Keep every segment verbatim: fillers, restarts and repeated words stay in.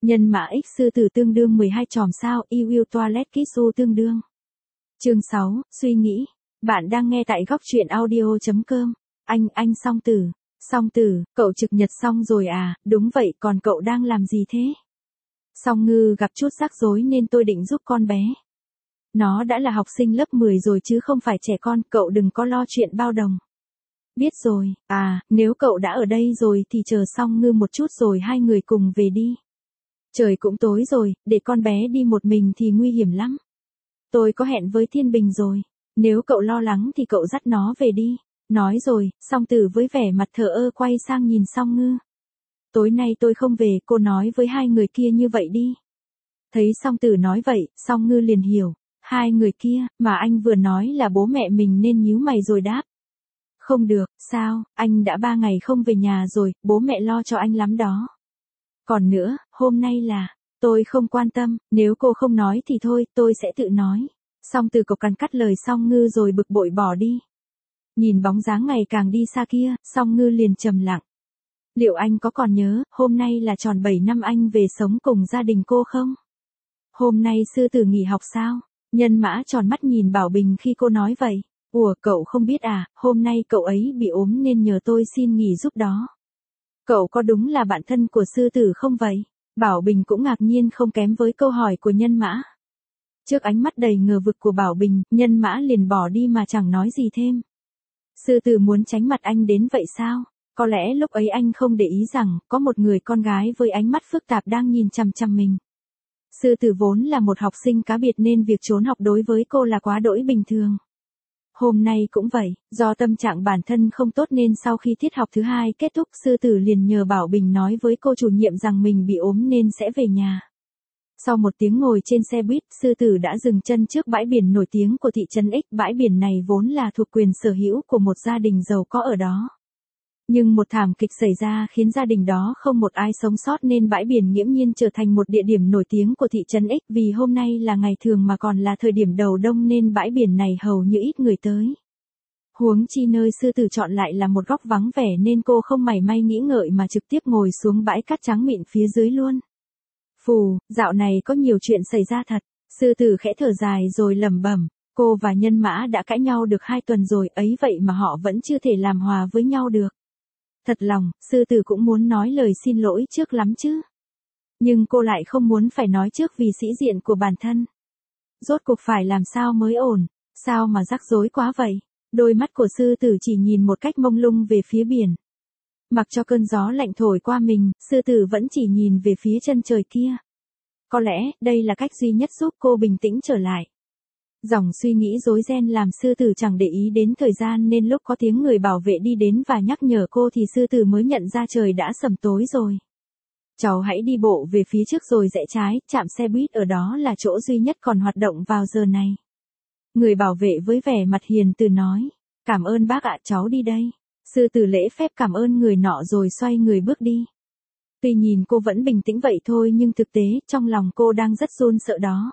Nhân mã x sư tử tương đương mười hai chòm sao, i will toilet kitsu tương đương. Chương sáu, suy nghĩ. Bạn đang nghe tại góc truyện audio chấm com. Anh, anh Song Tử. Song Tử, cậu trực nhật xong rồi à, đúng vậy, còn cậu đang làm gì thế? Song Ngư gặp chút rắc rối nên tôi định giúp con bé. Nó đã là học sinh lớp mười rồi chứ không phải trẻ con, cậu đừng có lo chuyện bao đồng. Biết rồi, à, nếu cậu đã ở đây rồi thì chờ Song Ngư một chút rồi hai người cùng về đi. Trời cũng tối rồi, để con bé đi một mình thì nguy hiểm lắm. Tôi có hẹn với Thiên Bình rồi, nếu cậu lo lắng thì cậu dắt nó về đi. Nói rồi, Song Tử với vẻ mặt thờ ơ quay sang nhìn Song Ngư. Tối nay tôi không về, cô nói với hai người kia như vậy đi. Thấy Song Tử nói vậy, Song Ngư liền hiểu, hai người kia, mà anh vừa nói là bố mẹ mình nên nhíu mày rồi đáp. Không được, sao, anh đã ba ngày không về nhà rồi, bố mẹ lo cho anh lắm đó. Còn nữa, hôm nay là, tôi không quan tâm, nếu cô không nói thì thôi, tôi sẽ tự nói. Song Tử cộc cằn cắt lời Song Ngư rồi bực bội bỏ đi. Nhìn bóng dáng ngày càng đi xa kia, Song Ngư liền trầm lặng. Liệu anh có còn nhớ, hôm nay là tròn bảy năm anh về sống cùng gia đình cô không? Hôm nay sư tử nghỉ học sao? Nhân mã tròn mắt nhìn Bảo Bình khi cô nói vậy. Ủa, cậu không biết à, hôm nay cậu ấy bị ốm nên nhờ tôi xin nghỉ giúp đó. Cậu có đúng là bạn thân của sư tử không vậy? Bảo Bình cũng ngạc nhiên không kém với câu hỏi của nhân mã. Trước ánh mắt đầy ngờ vực của Bảo Bình, nhân mã liền bỏ đi mà chẳng nói gì thêm. Sư tử muốn tránh mặt anh đến vậy sao? Có lẽ lúc ấy anh không để ý rằng, có một người con gái với ánh mắt phức tạp đang nhìn chằm chằm mình. Sư tử vốn là một học sinh cá biệt nên việc trốn học đối với cô là quá đỗi bình thường. Hôm nay cũng vậy, do tâm trạng bản thân không tốt nên sau khi tiết học thứ hai kết thúc, sư tử liền nhờ Bảo Bình nói với cô chủ nhiệm rằng mình bị ốm nên sẽ về nhà. Sau một tiếng ngồi trên xe buýt, sư tử đã dừng chân trước bãi biển nổi tiếng của thị trấn X. Bãi biển này vốn là thuộc quyền sở hữu của một gia đình giàu có ở đó. Nhưng một thảm kịch xảy ra khiến gia đình đó không một ai sống sót nên bãi biển nghiễm nhiên trở thành một địa điểm nổi tiếng của thị trấn X. Vì hôm nay là ngày thường mà còn là thời điểm đầu đông nên bãi biển này hầu như ít người tới. Huống chi nơi sư tử chọn lại là một góc vắng vẻ nên cô không mảy may nghĩ ngợi mà trực tiếp ngồi xuống bãi cát trắng mịn phía dưới luôn. Phù, dạo này có nhiều chuyện xảy ra thật. Sư tử khẽ thở dài rồi lẩm bẩm, cô và nhân mã đã cãi nhau được hai tuần rồi ấy vậy mà họ vẫn chưa thể làm hòa với nhau được. Thật lòng, sư tử cũng muốn nói lời xin lỗi trước lắm chứ. Nhưng cô lại không muốn phải nói trước vì sĩ diện của bản thân. Rốt cuộc phải làm sao mới ổn, sao mà rắc rối quá vậy. Đôi mắt của sư tử chỉ nhìn một cách mông lung về phía biển. Mặc cho cơn gió lạnh thổi qua mình, sư tử vẫn chỉ nhìn về phía chân trời kia. Có lẽ, đây là cách duy nhất giúp cô bình tĩnh trở lại. Dòng suy nghĩ rối ren làm sư tử chẳng để ý đến thời gian nên lúc có tiếng người bảo vệ đi đến và nhắc nhở cô thì sư tử mới nhận ra trời đã sầm tối rồi. Cháu hãy đi bộ về phía trước rồi rẽ trái, trạm xe buýt ở đó là chỗ duy nhất còn hoạt động vào giờ này. Người bảo vệ với vẻ mặt hiền từ nói, cảm ơn bác ạ, cháu đi đây. Sư tử lễ phép cảm ơn người nọ rồi xoay người bước đi. Tuy nhìn cô vẫn bình tĩnh vậy thôi nhưng thực tế trong lòng cô đang rất run sợ đó.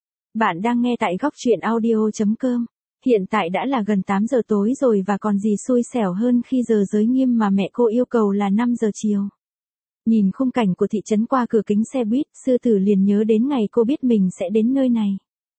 Bạn đang nghe tại góc truyện audio chấm com. Hiện tại đã là gần tám giờ tối rồi và còn gì xui xẻo hơn khi giờ giới nghiêm mà mẹ cô yêu cầu là năm giờ chiều. Nhìn khung cảnh của thị trấn qua cửa kính xe buýt, sư tử liền nhớ đến ngày cô biết mình sẽ đến nơi này.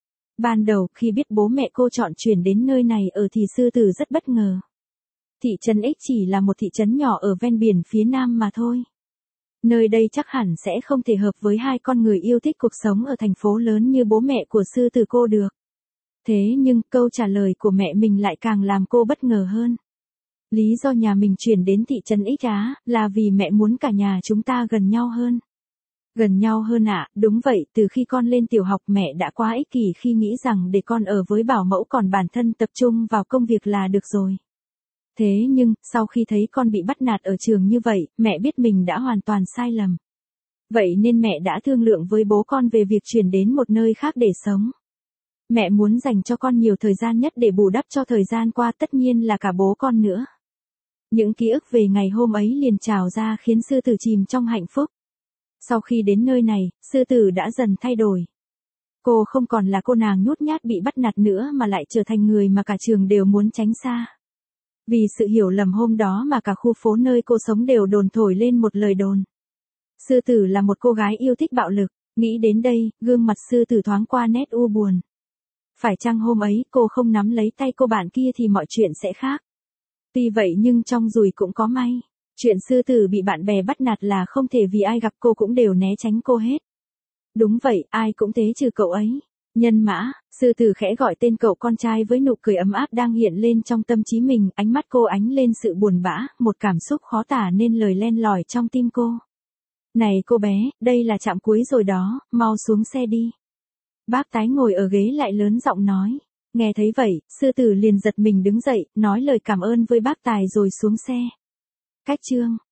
Ban đầu khi biết bố mẹ cô chọn chuyển đến nơi này ở thì sư tử rất bất ngờ. Thị trấn X chỉ là một thị trấn nhỏ ở ven biển phía nam mà thôi. Nơi đây chắc hẳn sẽ không thể hợp với hai con người yêu thích cuộc sống ở thành phố lớn như bố mẹ của sư tử cô được. Thế nhưng câu trả lời của mẹ mình lại càng làm cô bất ngờ hơn. Lý do nhà mình chuyển đến thị trấn X Á là vì mẹ muốn cả nhà chúng ta gần nhau hơn. Gần nhau hơn ạ, à, đúng vậy, từ khi con lên tiểu học mẹ đã quá ích kỷ khi nghĩ rằng để con ở với bảo mẫu còn bản thân tập trung vào công việc là được rồi. Thế nhưng, sau khi thấy con bị bắt nạt ở trường như vậy, mẹ biết mình đã hoàn toàn sai lầm. Vậy nên mẹ đã thương lượng với bố con về việc chuyển đến một nơi khác để sống. Mẹ muốn dành cho con nhiều thời gian nhất để bù đắp cho thời gian qua, tất nhiên là cả bố con nữa. Những ký ức về ngày hôm ấy liền trào ra khiến sư tử chìm trong hạnh phúc. Sau khi đến nơi này, sư tử đã dần thay đổi. Cô không còn là cô nàng nhút nhát bị bắt nạt nữa mà lại trở thành người mà cả trường đều muốn tránh xa. Vì sự hiểu lầm hôm đó mà cả khu phố nơi cô sống đều đồn thổi lên một lời đồn. Sư tử là một cô gái yêu thích bạo lực, nghĩ đến đây, gương mặt sư tử thoáng qua nét u buồn. Phải chăng hôm ấy cô không nắm lấy tay cô bạn kia thì mọi chuyện sẽ khác. Tuy vậy nhưng trong rủi cũng có may. Chuyện sư tử bị bạn bè bắt nạt là không thể vì ai gặp cô cũng đều né tránh cô hết. Đúng vậy, ai cũng thế trừ cậu ấy. Nhân mã, sư tử khẽ gọi tên cậu con trai với nụ cười ấm áp đang hiện lên trong tâm trí mình, ánh mắt cô ánh lên sự buồn bã, một cảm xúc khó tả nên lời len lỏi trong tim cô. Này cô bé, đây là trạm cuối rồi đó, mau xuống xe đi. Bác Tái ngồi ở ghế lại lớn giọng nói. Nghe thấy vậy, sư tử liền giật mình đứng dậy, nói lời cảm ơn với bác Tài rồi xuống xe. Cách chương